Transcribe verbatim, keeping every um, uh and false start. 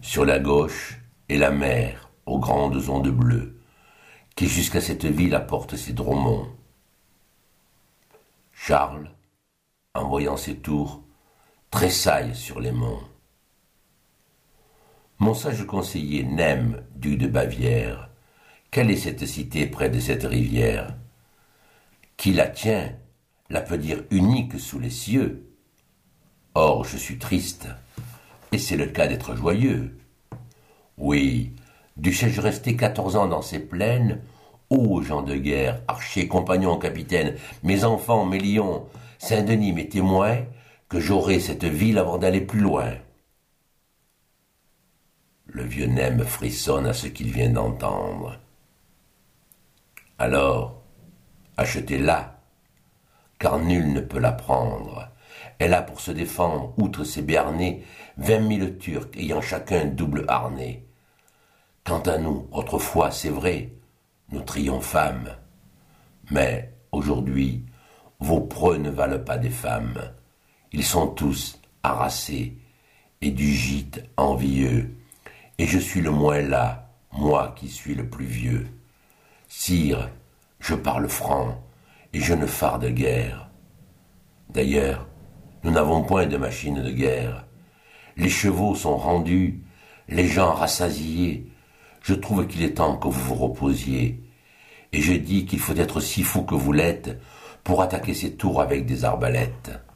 Sur la gauche est la mer aux grandes ondes bleues, qui jusqu'à cette ville apporte ses dromons. Charles, en voyant ces tours, tressaille sur les monts. Mon sage conseiller Nem, duc de Bavière, quelle est cette cité près de cette rivière? Qui la tient, la peut dire unique sous les cieux. Or je suis triste, et c'est le cas d'être joyeux. Oui, dussé-je rester quatorze ans dans ces plaines, ô gens de guerre, archers, compagnons, capitaines, mes enfants, mes lions, Saint-Denis, mes témoins, que j'aurai cette ville avant d'aller plus loin. Le vieux Nem frissonne à ce qu'il vient d'entendre. Alors, achetez-la, car nul ne peut la prendre. Elle a pour se défendre, outre ses béarnais, vingt mille Turcs ayant chacun double harnais. Quant à nous, autrefois, c'est vrai, nous triomphâmes. Mais, aujourd'hui, vos preux ne valent pas des femmes. Ils sont tous harassés et du gîte envieux. Et je suis le moins là, moi qui suis le plus vieux. Sire, je parle franc, et je ne farde guère. D'ailleurs, nous n'avons point de machine de guerre. Les chevaux sont rendus, les gens rassasiés. Je trouve qu'il est temps que vous vous reposiez. Et je dis qu'il faut être si fou que vous l'êtes pour attaquer ces tours avec des arbalètes.